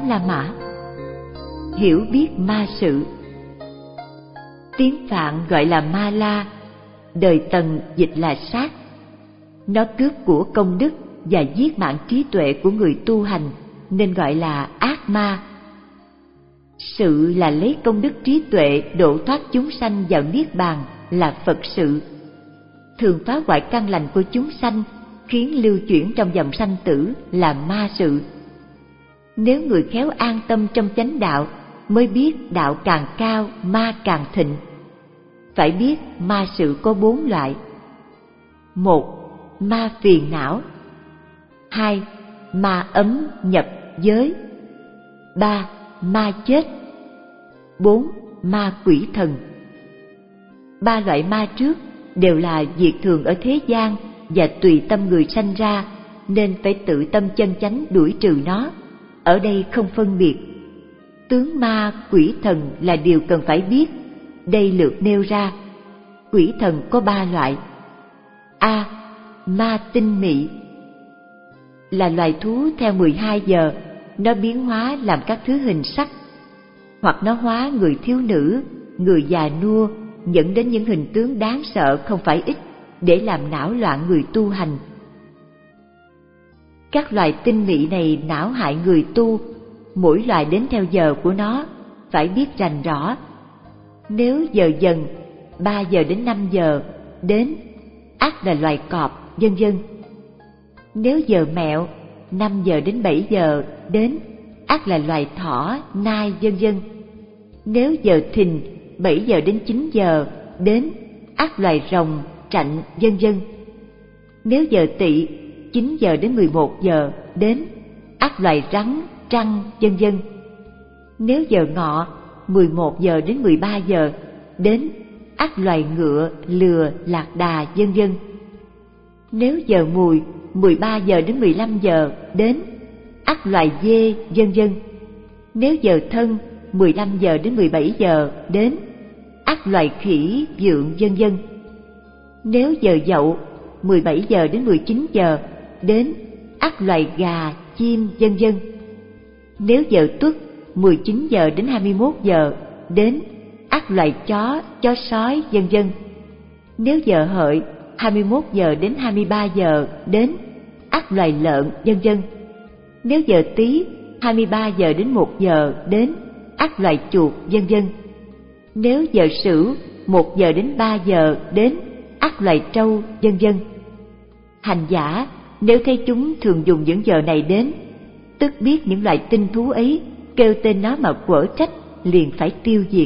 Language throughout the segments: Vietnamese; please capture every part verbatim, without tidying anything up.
La Mã. Hiểu biết ma sự. Tiếng Phạn gọi là ma la, đời Tần dịch là sát. Nó cướp của công đức và giết mạng trí tuệ của người tu hành, nên gọi là ác ma. Sự là lấy công đức trí tuệ độ thoát chúng sanh vào niết bàn, là Phật sự. Thường phá hoại căn lành của chúng sanh, khiến lưu chuyển trong dòng sanh tử, là ma sự. Nếu người khéo an tâm trong chánh đạo, mới biết đạo càng cao, ma càng thịnh. Phải biết ma sự có bốn loại. Một, ma phiền não. Hai, ma ấm nhập giới. Ba, ma chết. Bốn, ma quỷ thần. Ba loại ma trước đều là việc thường ở thế gian và tùy tâm người sanh ra, nên phải tự tâm chân chánh đuổi trừ nó. Ở đây không phân biệt. Tướng ma, quỷ thần là điều cần phải biết. Đây lược nêu ra. Quỷ thần có ba loại. A. Ma tinh mị. Là loài thú theo mười hai giờ, nó biến hóa làm các thứ hình sắc. Hoặc nó hóa người thiếu nữ, người già nua, dẫn đến những hình tướng đáng sợ không phải ít, để làm não loạn người tu hành. Các loài tinh mị này não hại người tu, mỗi loài đến theo giờ của nó, phải biết rành rõ. Nếu giờ dần, ba giờ đến năm giờ, đến, ắt là loài cọp, vân vân. Nếu giờ mẹo, năm giờ đến bảy giờ, đến, ắt là loài thỏ, nai, vân vân. Nếu giờ thìn, bảy giờ đến chín giờ, đến, ắt loài rồng, trạnh, vân vân. Nếu giờ tỵ, chín giờ đến mười một giờ, đến, ắt loài rắn, trăng, vân vân. Nếu giờ ngọ, mười một giờ đến mười ba giờ, đến, ắt loài ngựa, lừa, lạc đà, vân vân. Nếu giờ mùi, mười ba giờ đến mười lăm giờ, đến, ắt loài dê, vân vân. Nếu giờ thân, mười lăm giờ đến mười bảy giờ, đến, ắt loài khỉ, vượn, vân vân. Nếu giờ dậu, mười bảy giờ đến mười chín giờ, đến, ắt loài gà, chim, vân vân. Nếu giờ tuất, mười chín giờ đến hai mươi mốt giờ, đến, ắt loài chó, chó sói, vân vân. Nếu giờ hợi, hai mươi mốt giờ đến hai mươi ba giờ, đến, ắt loài lợn, vân vân. Nếu giờ Tý, hai mươi ba giờ đến một giờ, đến, ắt loài chuột, vân vân. Nếu giờ Sửu, một giờ đến ba giờ, đến, ắt loài trâu, vân vân. Hành giả nếu thấy chúng thường dùng những giờ này đến, tức biết những loại tinh thú ấy, kêu tên nó mà quở trách, liền phải tiêu diệt.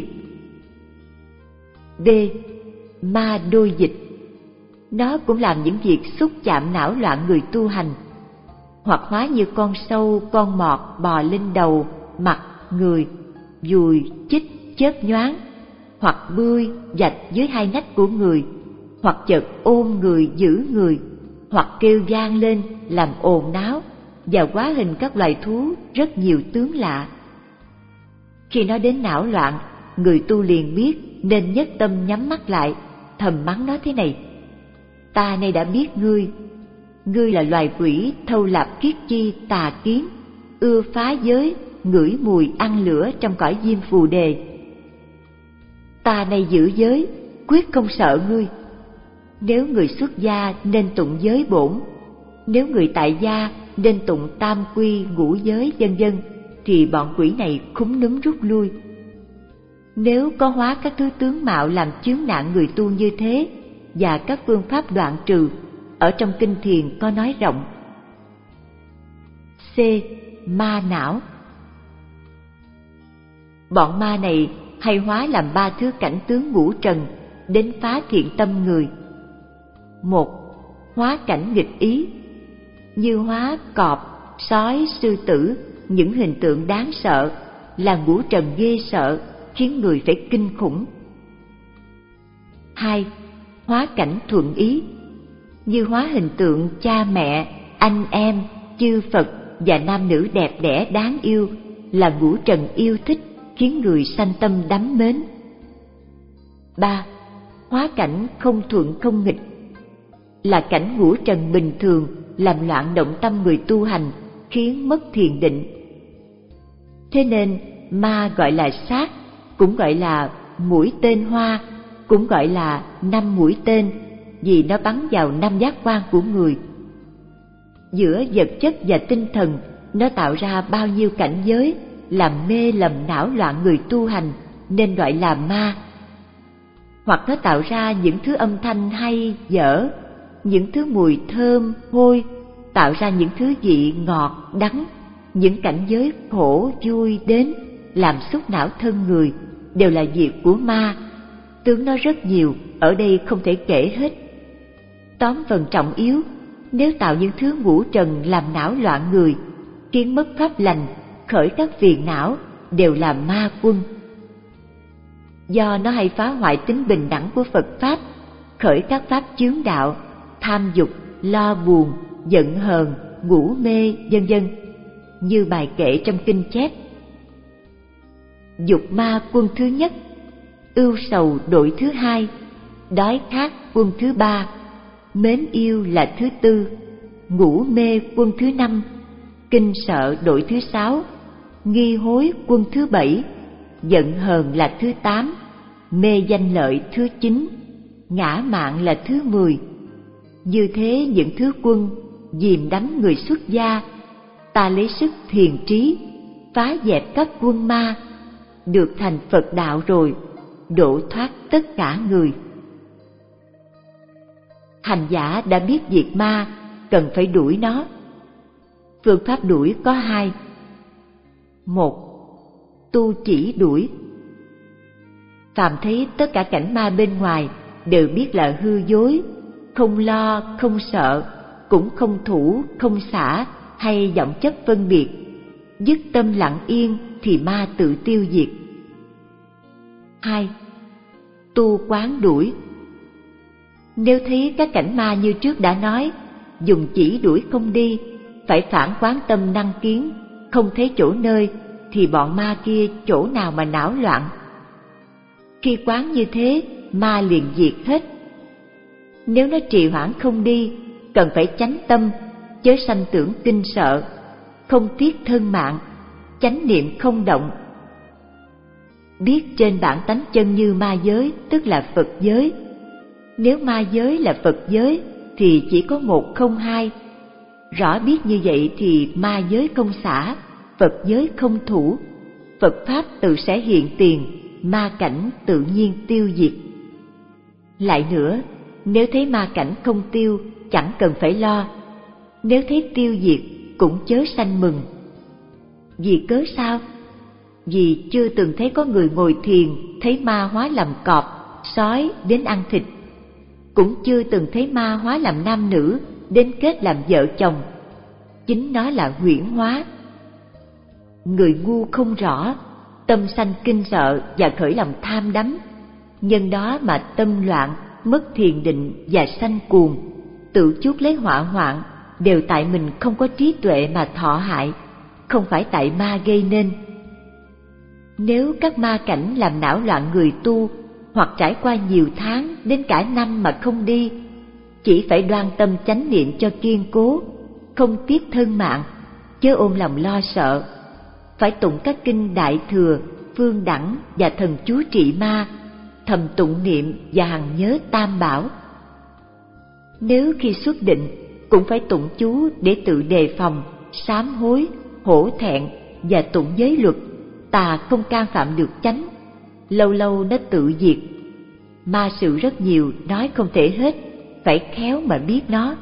D. Ma đôi dịch. Nó cũng làm những việc xúc chạm não loạn người tu hành, hoặc hóa như con sâu, con mọt bò lên đầu, mặt, người, dùi, chích, chớp nhoáng, hoặc bươi, vạch dưới hai nách của người, hoặc chợt ôm người, giữ người, hoặc kêu vang lên làm ồn náo, và hóa hình các loài thú rất nhiều tướng lạ. Khi nó đến não loạn, người tu liền biết, nên nhất tâm nhắm mắt lại, thầm mắng nó thế này: ta nay đã biết ngươi, ngươi là loài quỷ thâu lạp kiết chi tà kiến, ưa phá giới, ngửi mùi ăn lửa trong cõi diêm phù đề. Ta nay giữ giới, quyết không sợ ngươi. Nếu người xuất gia nên tụng giới bổn, nếu người tại gia nên tụng tam quy ngũ giới, vân vân, thì bọn quỷ này khúm núm rút lui. Nếu có hóa các thứ tướng mạo làm chướng nạn người tu như thế, và các phương pháp đoạn trừ, ở trong kinh thiền có nói rộng. C. Ma não. Bọn ma này hay hóa làm ba thứ cảnh tướng ngũ trần, đến phá thiện tâm người. Một, hóa cảnh nghịch ý, như hóa cọp, sói, sư tử, những hình tượng đáng sợ, là ngũ trần ghê sợ, khiến người phải kinh khủng. Hai, hóa cảnh thuận ý, như hóa hình tượng cha mẹ, anh em, chư Phật và nam nữ đẹp đẽ đáng yêu, là ngũ trần yêu thích, khiến người sanh tâm đắm mến. Ba, hóa cảnh không thuận không nghịch, là cảnh ngũ trần bình thường, làm loạn động tâm người tu hành, khiến mất thiền định. Thế nên ma gọi là sát, cũng gọi là mũi tên hoa, cũng gọi là năm mũi tên, vì nó bắn vào năm giác quan của người. Giữa vật chất và tinh thần, nó tạo ra bao nhiêu cảnh giới, làm mê lầm não loạn người tu hành, nên gọi là ma. Hoặc nó tạo ra những thứ âm thanh hay, dở, những thứ mùi thơm, hôi, tạo ra những thứ vị ngọt, đắng, những cảnh giới khổ, vui đến, làm xúc não thân người, đều là việc của ma. Tướng nó rất nhiều, ở đây không thể kể hết. Tóm phần trọng yếu, nếu tạo những thứ ngũ trần làm não loạn người, khiến mất pháp lành, khởi các phiền não, đều là ma quân. Do nó hay phá hoại tính bình đẳng của Phật Pháp, khởi các pháp chướng đạo, tham dục, lo buồn, giận hờn, ngủ mê, vân vân, như bài kệ trong kinh chép. Dục ma quân thứ nhất, ưu sầu đội thứ hai, đói khát quân thứ ba, mến yêu là thứ tư, ngủ mê quân thứ năm, kinh sợ đội thứ sáu, nghi hối quân thứ bảy, giận hờn là thứ tám, mê danh lợi thứ chín, ngã mạn là thứ mười. Như thế những thứ quân dìm đánh người xuất gia, ta lấy sức thiền trí phá dẹp các quân ma, được thành Phật đạo rồi, độ thoát tất cả người. Hành giả đã biết diệt ma, cần phải đuổi nó. Phương pháp đuổi có hai. Một, tu chỉ đuổi. Phàm thấy tất cả cảnh ma bên ngoài đều biết là hư dối, không lo, không sợ, cũng không thủ, không xả hay vọng chấp phân biệt, dứt tâm lặng yên thì ma tự tiêu diệt. Hai, tu quán đuổi. Nếu thấy các cảnh ma như trước đã nói, dùng chỉ đuổi không đi, phải phản quán tâm năng kiến, không thấy chỗ nơi, thì bọn ma kia chỗ nào mà não loạn. Khi quán như thế, ma liền diệt hết. Nếu nó trì hoãn không đi, cần phải chánh tâm, chớ sanh tưởng kinh sợ, không tiếc thân mạng, chánh niệm không động. Biết trên bản tánh chân như ma giới, tức là Phật giới. Nếu ma giới là Phật giới, thì chỉ có một không hai. Rõ biết như vậy thì ma giới không xả, Phật giới không thủ. Phật Pháp tự sẽ hiện tiền, ma cảnh tự nhiên tiêu diệt. Lại nữa, nếu thấy ma cảnh không tiêu, chẳng cần phải lo. Nếu thấy tiêu diệt, cũng chớ sanh mừng. Vì cớ sao? Vì chưa từng thấy có người ngồi thiền thấy ma hóa làm cọp, sói đến ăn thịt. Cũng chưa từng thấy ma hóa làm nam nữ đến kết làm vợ chồng. Chính nó là huyễn hóa. Người ngu không rõ, tâm sanh kinh sợ và khởi lòng tham đắm. Nhân đó mà tâm loạn, mất thiền định và sanh cuồng, tự chuốc lấy họa hoạn, đều tại mình không có trí tuệ mà thọ hại, không phải tại ma gây nên. Nếu các ma cảnh làm não loạn người tu, hoặc trải qua nhiều tháng đến cả năm mà không đi, chỉ phải đoan tâm chánh niệm cho kiên cố, không tiếc thân mạng, chớ ôm lòng lo sợ. Phải tụng các kinh Đại Thừa, Phương Đẳng và Thần Chú trị ma, thầm tụng niệm và hằng nhớ Tam Bảo. Nếu khi xuất định cũng phải tụng chú để tự đề phòng, sám hối, hổ thẹn và tụng giới luật, tà không can phạm được chánh, lâu lâu nó tự diệt. Ma sự rất nhiều, nói không thể hết, phải khéo mà biết nó.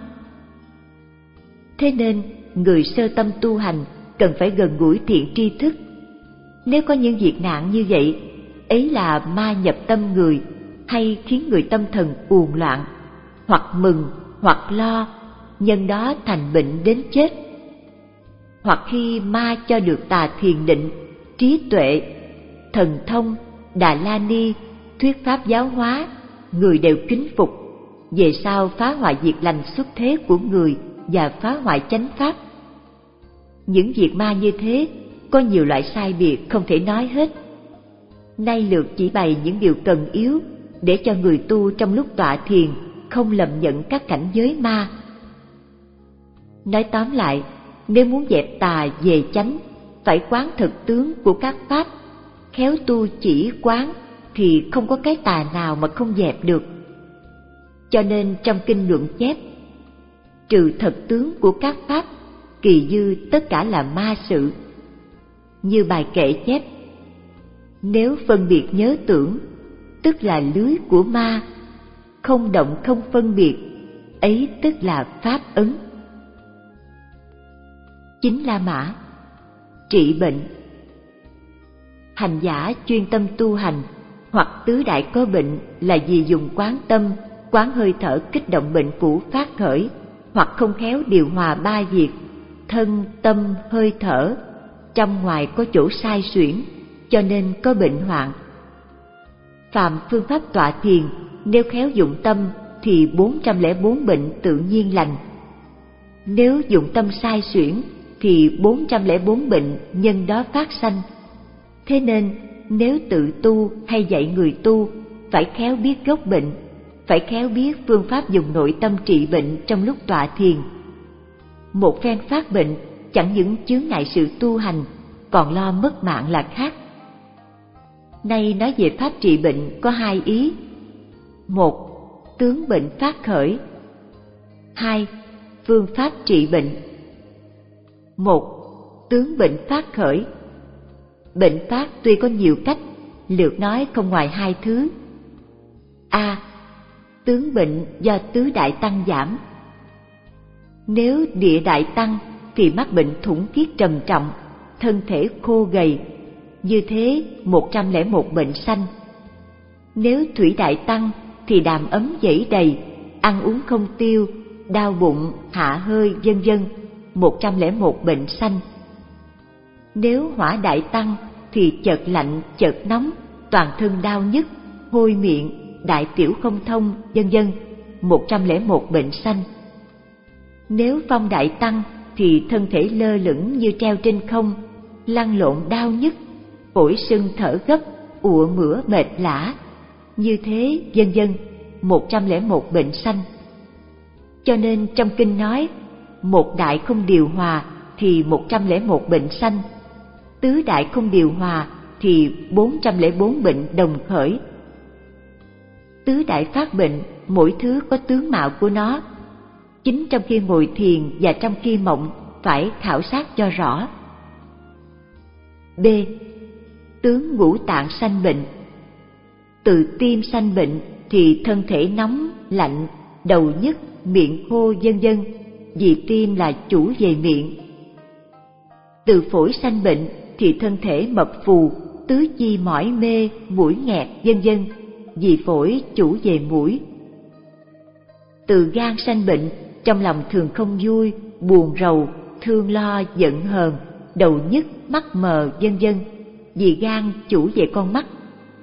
Thế nên người sơ tâm tu hành cần phải gần gũi thiện tri thức. Nếu có những việc nạn như vậy, ấy là ma nhập tâm người, hay khiến người tâm thần uồn loạn, hoặc mừng hoặc lo, nhân đó thành bệnh đến chết. Hoặc khi ma cho được tà thiền định, trí tuệ, thần thông, Đà La Ni, thuyết pháp giáo hóa, người đều kính phục, về sau phá hoại việc lành xuất thế của người và phá hoại chánh pháp. Những việc ma như thế có nhiều loại sai biệt không thể nói hết. Nay lược chỉ bày những điều cần yếu để cho người tu trong lúc tọa thiền không lầm nhận các cảnh giới ma. Nói tóm lại, nếu muốn dẹp tà về chánh, phải quán thực tướng của các pháp, khéo tu chỉ quán thì không có cái tà nào mà không dẹp được. Cho nên trong kinh luận chép, trừ thật tướng của các pháp, kỳ dư tất cả là ma sự. Như bài kệ chép, nếu phân biệt nhớ tưởng, tức là lưới của ma, không động không phân biệt, ấy tức là pháp ấn. Chính La Mã trị bệnh. Hành giả chuyên tâm tu hành hoặc tứ đại có bệnh là vì dùng quán tâm, quán hơi thở kích động bệnh cũ phát khởi, hoặc không khéo điều hòa ba việc thân, tâm, hơi thở, trong ngoài có chỗ sai xuyển, cho nên có bệnh hoạn. Phạm phương pháp tọa thiền, nếu khéo dụng tâm thì bốn trăm lẻ bốn bệnh tự nhiên lành. Nếu dụng tâm sai xuyển thì bốn trăm lẻ bốn bệnh nhân đó phát sanh. Thế nên nếu tự tu hay dạy người tu, phải khéo biết gốc bệnh, phải khéo biết phương pháp dùng nội tâm trị bệnh trong lúc tọa thiền. Một phen phát bệnh chẳng những chướng ngại sự tu hành, còn lo mất mạng là khác. Nay nói về pháp trị bệnh có hai ý: một, tướng bệnh phát khởi; hai, phương pháp trị bệnh. Một, tướng bệnh phát khởi. Bệnh phát tuy có nhiều cách, lược nói không ngoài hai thứ. A. Tướng bệnh do tứ đại tăng giảm. Nếu địa đại tăng thì mắc bệnh thủng thiết trầm trọng, thân thể khô gầy, như thế một trăm lẻ một bệnh sanh. Nếu thủy đại tăng thì đàm ấm dẫy đầy, ăn uống không tiêu, đau bụng, hạ hơi, vân vân, một trăm lẻ một bệnh sanh. Nếu hỏa đại tăng thì chợt lạnh, chợt nóng, toàn thân đau nhức, hôi miệng, đại tiểu không thông, vân vân, một trăm lẻ một bệnh sanh. Nếu phong đại tăng thì thân thể lơ lửng như treo trên không, lăn lộn đau nhức, phổi sưng thở gấp, ụa mửa mệt lả, như thế vân vân, một trăm lẻ một bệnh sanh. Cho nên trong kinh nói, một đại không điều hòa thì một trăm lẻ một bệnh sanh, tứ đại không điều hòa thì bốn trăm lẻ bốn bệnh đồng khởi. Tứ đại phát bệnh, mỗi thứ có tướng mạo của nó. Chính trong khi ngồi thiền và trong khi mộng phải khảo sát cho rõ. B. Tướng ngũ tạng sanh bệnh. Từ tim sanh bệnh thì thân thể nóng, lạnh, đầu nhức, miệng khô, vân vân, vì tim là chủ về miệng. Từ phổi sanh bệnh thì thân thể mập phù, tứ chi mỏi mê, mũi nghẹt, vân vân, vì phổi chủ về mũi. Từ gan sanh bệnh, trong lòng thường không vui, buồn rầu, thương lo, giận hờn, đầu nhức, mắt mờ, vân vân, vì gan chủ về con mắt.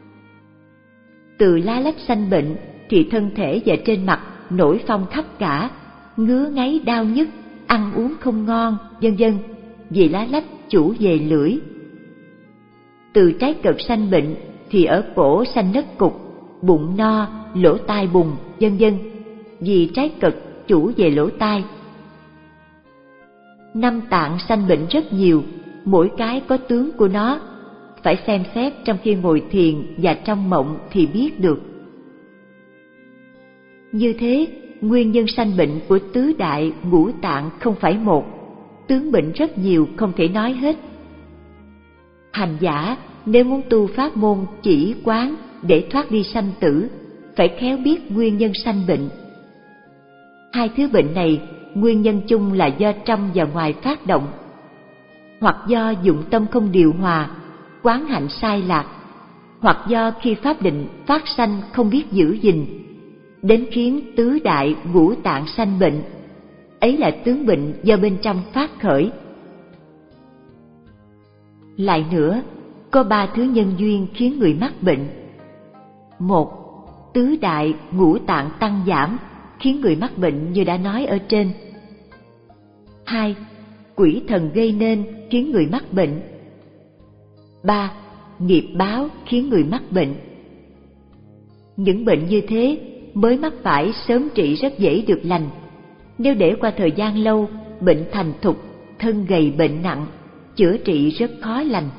Từ lá lách sanh bệnh thì thân thể và trên mặt nổi phong khắp cả, ngứa ngáy đau nhức, ăn uống không ngon, vân vân, vì lá lách chủ về lưỡi. Từ trái cật sanh bệnh thì ở cổ sanh nấc cục, bụng no, lỗ tai bùng, vân vân, vì trái cật chủ về lỗ tai. Năm tạng sanh bệnh rất nhiều, mỗi cái có tướng của nó, phải xem xét trong khi ngồi thiền và trong mộng thì biết được. Như thế, nguyên nhân sanh bệnh của tứ đại ngũ tạng không phải một, tướng bệnh rất nhiều không thể nói hết. Hành giả nếu muốn tu pháp môn chỉ quán để thoát đi sanh tử, phải khéo biết nguyên nhân sanh bệnh. Hai thứ bệnh này nguyên nhân chung là do trong và ngoài phát động, hoặc do dụng tâm không điều hòa, quán hạnh sai lạc, hoặc do khi pháp định phát sanh không biết giữ gìn, đến khiến tứ đại ngũ tạng sanh bệnh. Ấy là tướng bệnh do bên trong phát khởi. Lại nữa, có ba thứ nhân duyên khiến người mắc bệnh. Một, tứ đại ngũ tạng tăng giảm khiến người mắc bệnh như đã nói ở trên. Hai, quỷ thần gây nên khiến người mắc bệnh. Ba, nghiệp báo khiến người mắc bệnh. Những bệnh như thế mới mắc phải sớm trị rất dễ được lành. Nếu để qua thời gian lâu, bệnh thành thục, thân gầy bệnh nặng, chữa trị rất khó lành.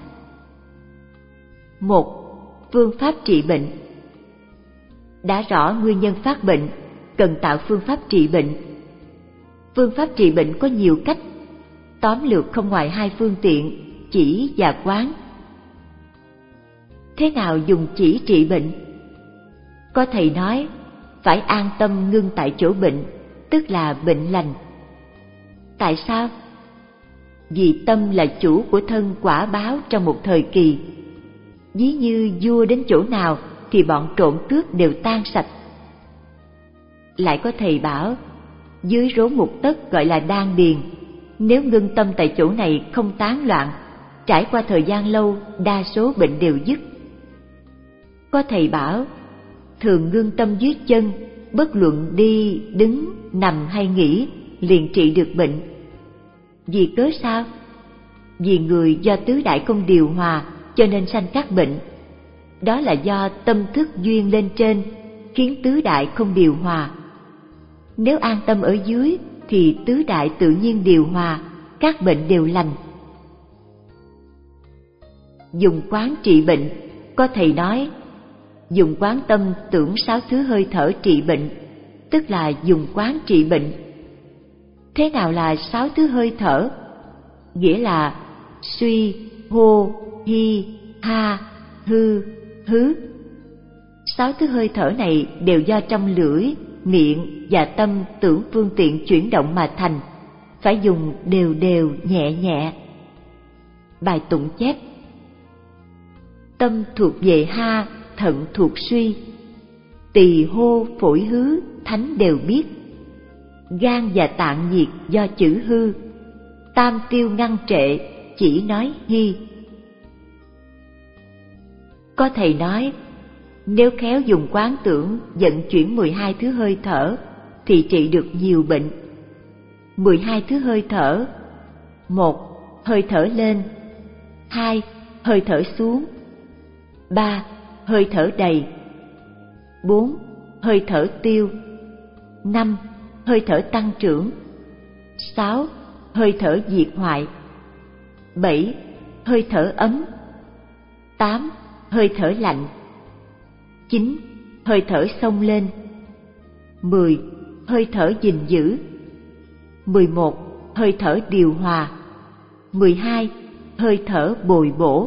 Một, phương pháp trị bệnh. Đã rõ nguyên nhân phát bệnh, cần tạo phương pháp trị bệnh. Phương pháp trị bệnh có nhiều cách, tóm lược không ngoài hai phương tiện, chỉ và quán. Thế nào dùng chỉ trị bệnh? Có thầy nói, phải an tâm ngưng tại chỗ bệnh, tức là bệnh lành. Tại sao? Vì tâm là chủ của thân quả báo trong một thời kỳ. Ví như vua đến chỗ nào thì bọn trộm cướp đều tan sạch. Lại có thầy bảo, dưới rốn một tấc gọi là đan điền, nếu ngưng tâm tại chỗ này không tán loạn, trải qua thời gian lâu, đa số bệnh đều dứt. Có thầy bảo, thường ngưng tâm dưới chân, bất luận đi, đứng, nằm hay nghỉ, liền trị được bệnh. Vì cớ sao? Vì người do tứ đại không điều hòa cho nên sanh các bệnh. Đó là do tâm thức duyên lên trên, khiến tứ đại không điều hòa. Nếu an tâm ở dưới thì tứ đại tự nhiên điều hòa, các bệnh đều lành. Dùng quán trị bệnh, có thầy nói, dùng quán tâm tưởng sáu thứ hơi thở trị bệnh, tức là dùng quán trị bệnh. Thế nào là sáu thứ hơi thở? Nghĩa là suy, hô, hi, ha, hư, hứ. Sáu thứ hơi thở này đều do trong lưỡi, miệng và tâm tưởng phương tiện chuyển động mà thành, phải dùng đều đều nhẹ nhẹ. Bài tụng chép: tâm thuộc về ha, thận thuộc suy, tỳ hô phổi hứ thánh đều biết, gan và tạng nhiệt do chữ hư, tam tiêu ngăn trệ chỉ nói hi. Có thầy nói, nếu khéo dùng quán tưởng vận chuyển mười hai thứ hơi thở thì trị được nhiều bệnh. mười hai thứ hơi thở: một. Hơi thở lên. Hai. Hơi thở xuống. Ba. Hơi thở đầy. Bốn. Hơi thở tiêu. Năm. Hơi thở tăng trưởng. Sáu. Hơi thở diệt hoại. Bảy. Hơi thở ấm. Tám. Hơi thở lạnh. Chín. Hơi thở xông lên. Mười. Hơi thở gìn giữ. Mười một. Hơi thở điều hòa. Mười hai. Hơi thở bồi bổ.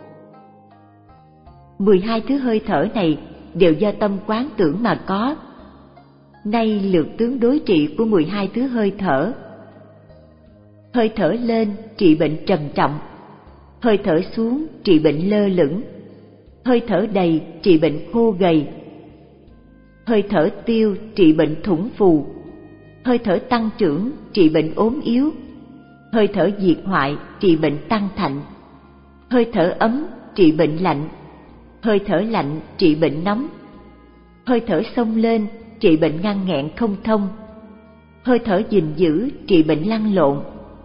Mười hai thứ hơi thở này đều do tâm quán tưởng mà có. Nay lược tướng đối trị của mười hai thứ hơi thở. Hơi thở lên trị bệnh trầm trọng. Hơi thở xuống trị bệnh lơ lửng. Hơi thở đầy trị bệnh khô gầy. Hơi thở tiêu trị bệnh thủng phù. Hơi thở tăng trưởng trị bệnh ốm yếu. Hơi thở diệt hoại trị bệnh tăng thạnh. Hơi thở ấm trị bệnh lạnh. Hơi thở lạnh trị bệnh nóng. Hơi thở xông lên trị bệnh ngăn nghẹn không thông. Hơi thở gìn giữ trị bệnh lăn lộn.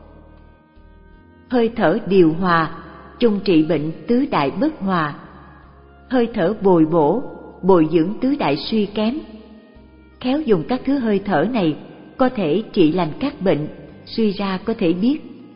Hơi thở điều hòa chung trị bệnh tứ đại bất hòa. Hơi thở bồi bổ bồi dưỡng tứ đại suy kém. Khéo dùng các thứ hơi thở này có thể trị lành các bệnh, suy ra có thể biết.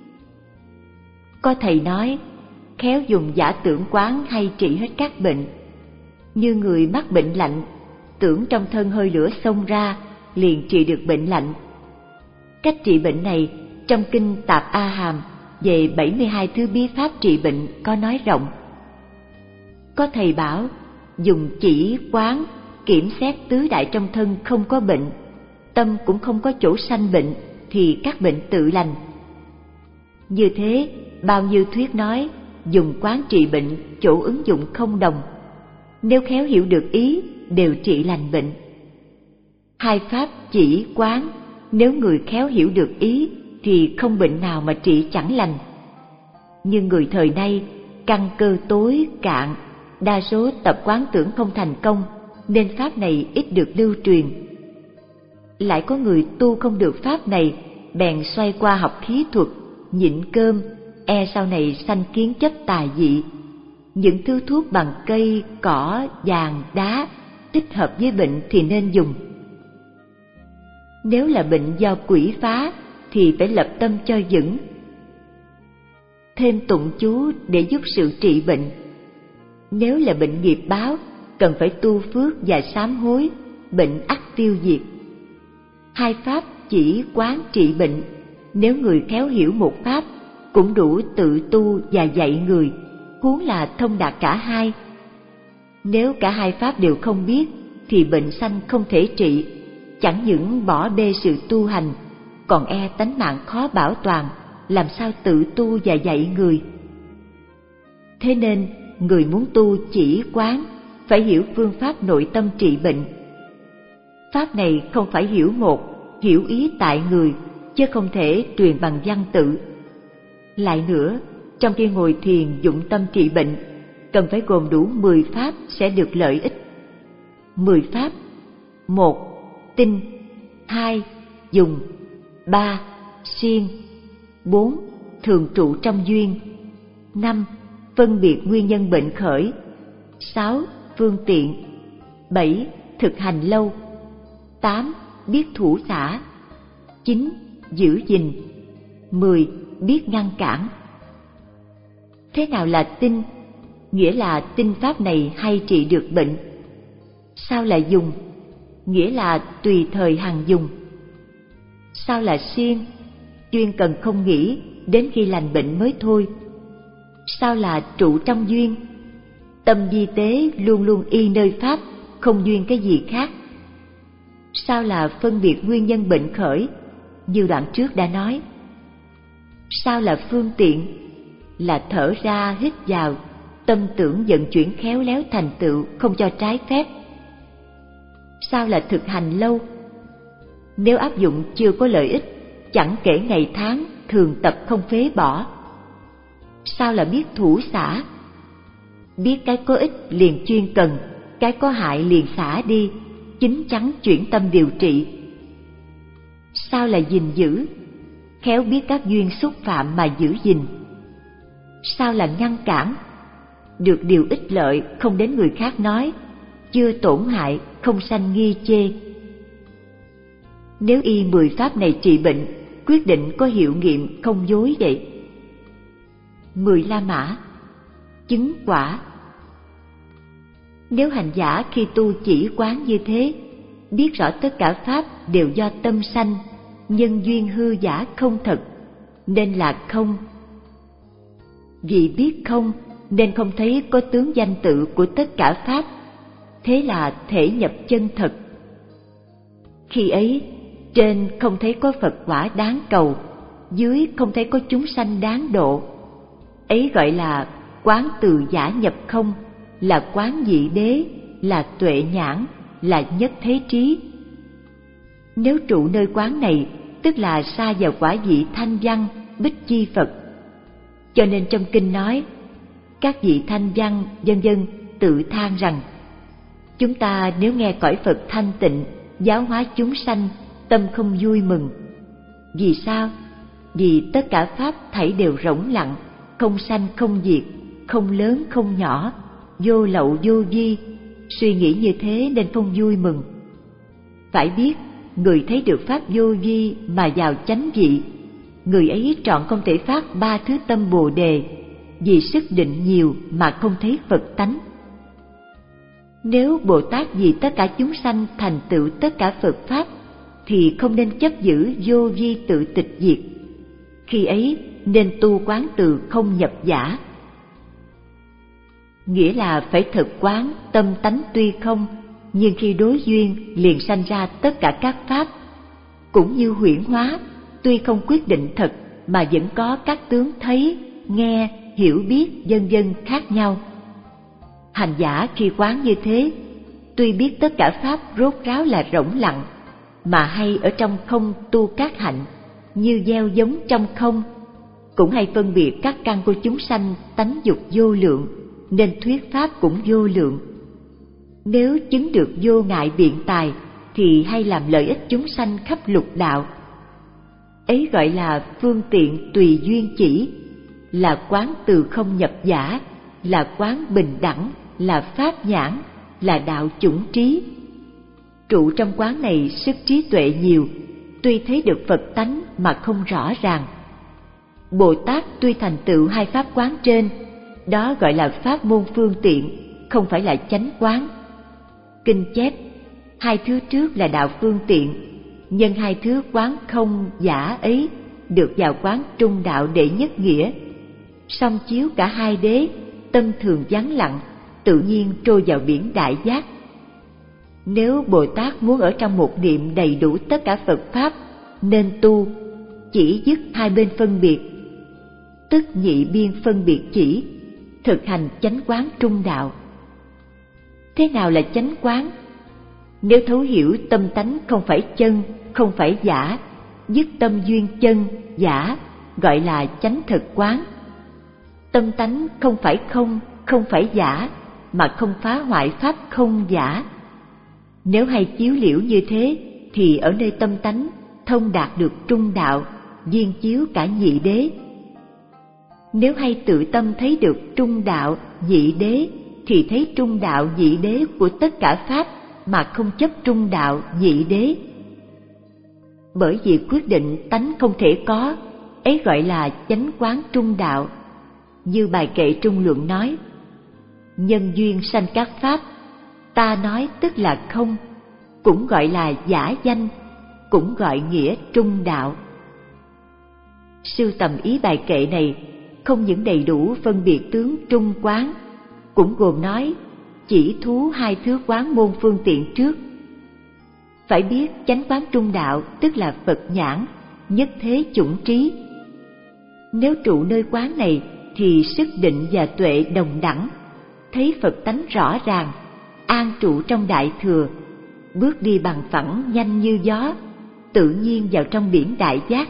Có thầy nói, khéo dùng giả tưởng quán hay trị hết các bệnh. Như người mắc bệnh lạnh, tưởng trong thân hơi lửa xông ra, liền trị được bệnh lạnh. Cách trị bệnh này trong kinh Tạp A Hàm về bảy mươi hai thứ bí pháp trị bệnh có nói rộng. Có thầy bảo, dùng chỉ quán kiểm xét tứ đại trong thân không có bệnh, tâm cũng không có chỗ sanh bệnh, thì các bệnh tự lành. Như thế, bao nhiêu thuyết nói dùng quán trị bệnh, chỗ ứng dụng không đồng. Nếu khéo hiểu được ý, đều trị lành bệnh. Hai pháp chỉ quán, nếu người khéo hiểu được ý thì không bệnh nào mà trị chẳng lành. Nhưng người thời nay căn cơ tối cạn, đa số tập quán tưởng không thành công, nên pháp này ít được lưu truyền. Lại có người tu không được pháp này, bèn xoay qua học khí thuật, nhịn cơm, e sau này sanh kiến chấp tà dị. Những thứ thuốc bằng cây, cỏ, vàng, đá thích hợp với bệnh thì nên dùng. Nếu là bệnh do quỷ phá thì phải lập tâm cho vững. thêm tụng chú để giúp sự trị bệnh. Nếu là bệnh nghiệp báo, cần phải tu phước và sám hối, bệnh ắt tiêu diệt. Hai pháp chỉ quán trị bệnh, nếu người khéo hiểu một pháp, cũng đủ tự tu và dạy người, huống là thông đạt cả hai. Nếu cả hai pháp đều không biết, thì bệnh sanh không thể trị, chẳng những bỏ bê sự tu hành, còn e tánh mạng khó bảo toàn, làm sao tự tu và dạy người. Thế nên, người muốn tu chỉ quán, phải hiểu phương pháp nội tâm trị bệnh. Pháp này không phải hiểu một, hiểu ý tại người, chứ không thể truyền bằng văn tự. Lại nữa, trong khi ngồi thiền dụng tâm trị bệnh, cần phải gồm đủ mười pháp sẽ được lợi ích. Mười pháp: một. Tinh. Hai. Dùng. Ba. Siêng. Bốn. Thường trụ trong duyên. Năm. Phân biệt nguyên nhân bệnh khởi. Sáu. Phương tiện. Bảy. Thực hành lâu. Tám. Biết thủ xả. Chín. Giữ gìn. Mười. Biết ngăn cản. Thế nào là tinh? Nghĩa là tinh pháp này hay trị được bệnh. Sao là dùng? Nghĩa là tùy thời hằng dùng. Sao là siêng? Chuyên cần không nghỉ, đến khi lành bệnh mới thôi. Sao là trụ trong duyên? Tâm di tế luôn luôn y nơi pháp, không duyên cái gì khác. Sao là phân biệt nguyên nhân bệnh khởi? Như đoạn trước đã nói. Sao là phương tiện? Là thở ra hít vào, tâm tưởng vận chuyển khéo léo thành tựu, không cho trái phép. Sao là thực hành lâu? Nếu áp dụng chưa có lợi ích, chẳng kể ngày tháng, thường tập không phế bỏ. Sao là biết thủ xả? Biết cái có ích liền chuyên cần, cái có hại liền xả đi, chính chắn chuyển tâm điều trị. Sao là gìn giữ? Khéo biết các duyên xúc phạm mà giữ gìn. Sao là ngăn cản? Được điều ích lợi không đến người khác nói, chưa tổn hại không sanh nghi chê. Nếu y mười pháp này trị bệnh, quyết định có hiệu nghiệm không dối vậy. Mười la mã. Chứng quả. Nếu hành giả khi tu chỉ quán như thế, biết rõ tất cả pháp đều do tâm sanh, nhân duyên hư giả không thật, nên là không. Vì biết không, nên không thấy có tướng danh tự của tất cả pháp, thế là thể nhập chân thật. Khi ấy, trên không thấy có Phật quả đáng cầu, dưới không thấy có chúng sanh đáng độ. Ấy gọi là quán từ giả nhập không, là quán dị đế, là tuệ nhãn, là nhất thế trí. Nếu trụ nơi quán này, tức là sa vào quả vị thanh văn, bích chi Phật. Cho nên trong kinh nói, các vị thanh văn vân vân tự than rằng, chúng ta nếu nghe cõi Phật thanh tịnh, giáo hóa chúng sanh, tâm không vui mừng. Vì sao? Vì tất cả pháp thảy đều rỗng lặng, không sanh không diệt, không lớn không nhỏ, vô lậu vô vi. Suy nghĩ như thế nên không vui mừng. Phải biết, người thấy được pháp vô vi mà vào chánh vị, người ấy trọn không thể phát ba thứ tâm Bồ đề, vì sức định nhiều mà không thấy Phật tánh. Nếu Bồ Tát vì tất cả chúng sanh thành tựu tất cả Phật pháp, thì không nên chấp giữ vô vi tự tịch diệt. Khi ấy nên tu quán từ không nhập giả. Nghĩa là phải thực quán tâm tánh tuy không, nhưng khi đối duyên liền sanh ra tất cả các pháp. Cũng như huyễn hóa, tuy không quyết định thật mà vẫn có các tướng thấy, nghe, hiểu biết vân vân khác nhau. Hành giả khi quán như thế, tuy biết tất cả pháp rốt ráo là rỗng lặng, mà hay ở trong không tu các hạnh, như gieo giống trong không, cũng hay phân biệt các căn của chúng sanh tánh dục vô lượng, nên thuyết pháp cũng vô lượng. Nếu chứng được vô ngại biện tài, thì hay làm lợi ích chúng sanh khắp lục đạo. Ấy gọi là phương tiện tùy duyên chỉ, là quán từ không nhập giả, là quán bình đẳng, là pháp nhãn, là đạo chủng trí. Trụ trong quán này sức trí tuệ nhiều, tuy thấy được Phật tánh mà không rõ ràng. Bồ Tát tuy thành tựu hai pháp quán trên, đó gọi là pháp môn phương tiện, không phải là chánh quán. Kinh chép, hai thứ trước là đạo phương tiện, nhân hai thứ quán không giả ấy được vào quán trung đạo đệ nhất nghĩa. Song chiếu cả hai đế, tâm thường vắng lặng, tự nhiên trôi vào biển đại giác. Nếu Bồ Tát muốn ở trong một niệm đầy đủ tất cả Phật Pháp, nên tu chỉ dứt hai bên phân biệt, tức nhị biên phân biệt chỉ, thực hành chánh quán trung đạo. Thế nào là chánh quán? Nếu thấu hiểu tâm tánh không phải chân, không phải giả, dứt tâm duyên chân, giả, gọi là chánh thực quán. Tâm tánh không phải không, không phải giả, mà không phá hoại pháp không giả. Nếu hay chiếu liễu như thế, thì ở nơi tâm tánh thông đạt được trung đạo, viên chiếu cả nhị đế. Nếu hay tự tâm thấy được trung đạo, nhị đế, thì thấy trung đạo, nhị đế của tất cả pháp, mà không chấp trung đạo, nhị đế. Bởi vì quyết định tánh không thể có, ấy gọi là chánh quán trung đạo. Như bài kệ Trung Luận nói, nhân duyên sanh các pháp, ta nói tức là không, cũng gọi là giả danh, cũng gọi nghĩa trung đạo. Sưu tầm ý bài kệ này không những đầy đủ phân biệt tướng trung quán, cũng gồm nói chỉ thú hai thứ quán môn phương tiện trước. Phải biết chánh quán trung đạo tức là Phật nhãn, nhất thế chủng trí. Nếu trụ nơi quán này thì sức định và tuệ đồng đẳng, thấy Phật tánh rõ ràng, an trụ trong đại thừa, bước đi bằng phẳng nhanh như gió, tự nhiên vào trong biển đại giác.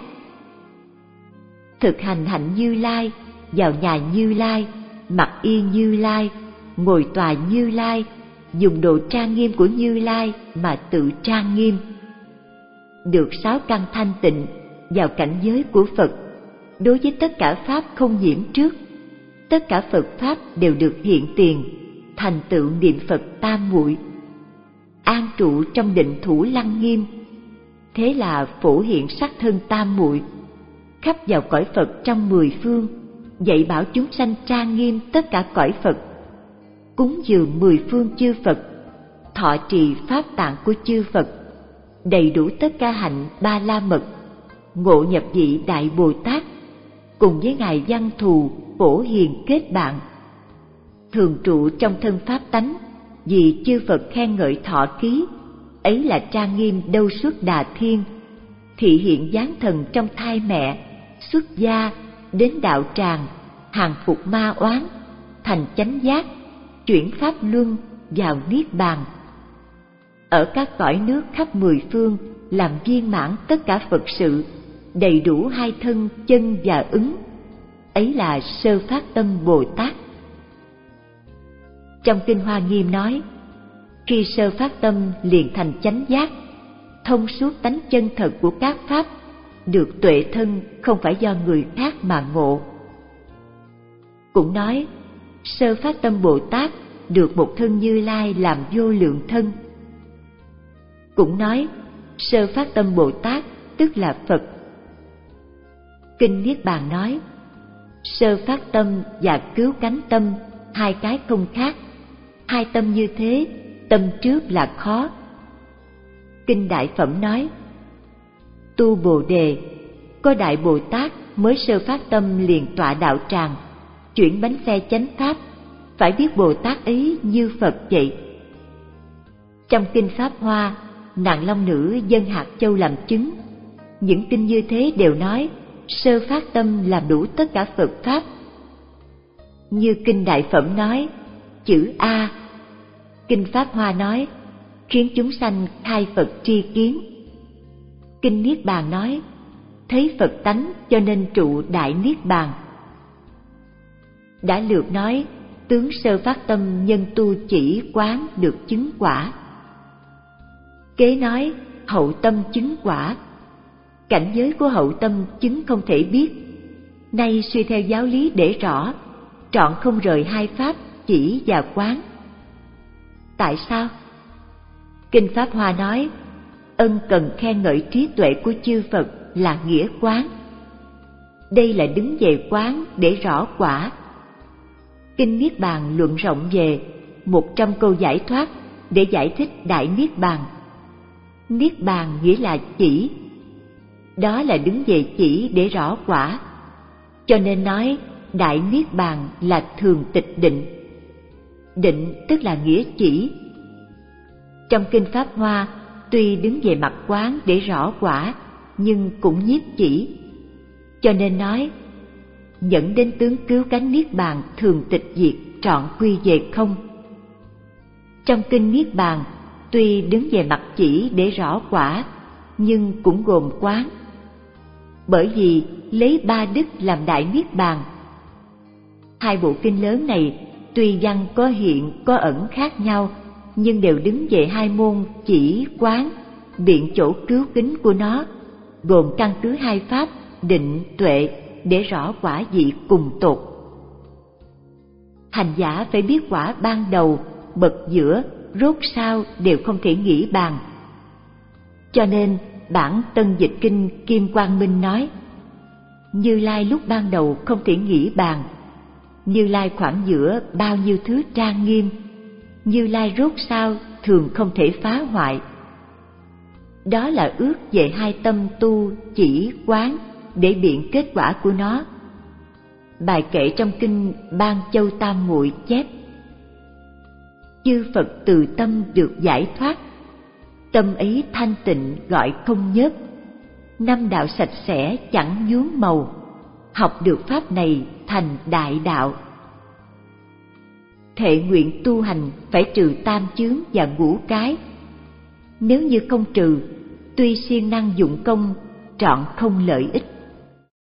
Thực hành hạnh Như Lai, vào nhà Như Lai, mặc y Như Lai, ngồi tòa Như Lai, dùng đồ trang nghiêm của Như Lai mà tự trang nghiêm. Được sáu căn thanh tịnh, vào cảnh giới của Phật, đối với tất cả pháp không nhiễm trước, tất cả Phật pháp đều được hiện tiền, thành tựu niệm Phật tam muội, an trụ trong định thủ lăng nghiêm. Thế là phổ hiện sắc thân tam muội, khắp vào cõi Phật trong mười phương, dạy bảo chúng sanh trang nghiêm tất cả cõi Phật, cúng dường mười phương chư Phật, thọ trì pháp tạng của chư Phật, đầy đủ tất ca hạnh ba la mật, ngộ nhập vị đại Bồ Tát, cùng với ngài Văn Thù phổ hiền kết bạn, thường trụ trong thân pháp tánh, vì chư Phật khen ngợi thọ ký, ấy là trang nghiêm đâu suốt đà thiên, thị hiện dáng thần trong thai mẹ, xuất gia đến đạo tràng, hàng phục ma oán, thành chánh giác, chuyển pháp luân vào niết bàn. Ở các cõi nước khắp mười phương làm viên mãn tất cả Phật sự, đầy đủ hai thân chân và ứng, ấy là sơ phát tâm Bồ Tát. Trong Kinh Hoa Nghiêm nói, khi sơ phát tâm liền thành chánh giác, thông suốt tánh chân thật của các pháp, được tuệ thân không phải do người khác mà ngộ. Cũng nói, sơ phát tâm Bồ Tát được một thân Như Lai làm vô lượng thân. Cũng nói, sơ phát tâm Bồ Tát tức là Phật. Kinh Niết Bàn nói, sơ phát tâm và cứu cánh tâm hai cái không khác, hai tâm như thế, tâm trước là khó. Kinh Đại Phẩm nói, tu Bồ Đề, có Đại Bồ Tát mới sơ phát tâm liền tọa đạo tràng, chuyển bánh xe chánh pháp, phải biết Bồ Tát ấy như Phật vậy. Trong Kinh Pháp Hoa, nàng long nữ dân hạt châu làm chứng, những kinh như thế đều nói sơ phát tâm làm đủ tất cả Phật pháp. Như Kinh Đại Phẩm nói, chữ A. Kinh Pháp Hoa nói, khiến chúng sanh khai Phật tri kiến. Kinh Niết Bàn nói, thấy Phật tánh cho nên trụ đại Niết Bàn. Đã lược nói, tướng sơ phát tâm nhân tu chỉ quán được chứng quả. Kế nói, hậu tâm chứng quả. Cảnh giới của hậu tâm chứng không thể biết. Nay suy theo giáo lý để rõ, trọn không rời hai pháp chỉ và quán. Tại sao? Kinh Pháp Hoa nói, ân cần khen ngợi trí tuệ của chư Phật là nghĩa quán. Đây là đứng về quán để rõ quả. Kinh Niết Bàn luận rộng về một trăm câu giải thoát để giải thích Đại Niết Bàn. Niết Bàn nghĩa là chỉ. Đó là đứng về chỉ để rõ quả. Cho nên nói Đại Niết Bàn là thường tịch định. Định tức là nghĩa chỉ. Trong Kinh Pháp Hoa, tuy đứng về mặt quán để rõ quả, nhưng cũng nhiếp chỉ. Cho nên nói, dẫn đến tướng cứu cánh Niết Bàn thường tịch diệt trọn quy về không. Trong Kinh Niết Bàn, tuy đứng về mặt chỉ để rõ quả, nhưng cũng gồm quán. Bởi vì lấy ba đức làm Đại Niết Bàn. Hai bộ kinh lớn này tuy văn có hiện có ẩn khác nhau, nhưng đều đứng về hai môn chỉ quán, biện chỗ cứu kính của nó, gồm căn cứ hai pháp định tuệ để rõ quả vị cùng tột. Hành giả phải biết quả ban đầu, bậc giữa, rốt sau đều không thể nghĩ bàn. Cho nên bản Tân Dịch Kinh Kim Quang Minh nói: Như Lai lúc ban đầu không thể nghĩ bàn, Như Lai khoảng giữa bao nhiêu thứ trang nghiêm, Như Lai rốt sau thường không thể phá hoại. Đó là ước về hai tâm tu chỉ quán để biện kết quả của nó. Bài kệ trong kinh Ban Châu Tam Muội chép: Chư Phật từ tâm được giải thoát, tâm ấy thanh tịnh gọi không nhớt. Năm đạo sạch sẽ chẳng nhuốm màu, học được pháp này thành đại đạo. Thệ nguyện tu hành phải trừ tam chướng và ngũ cái. Nếu như không trừ, tuy siêng năng dụng công, trọn không lợi ích.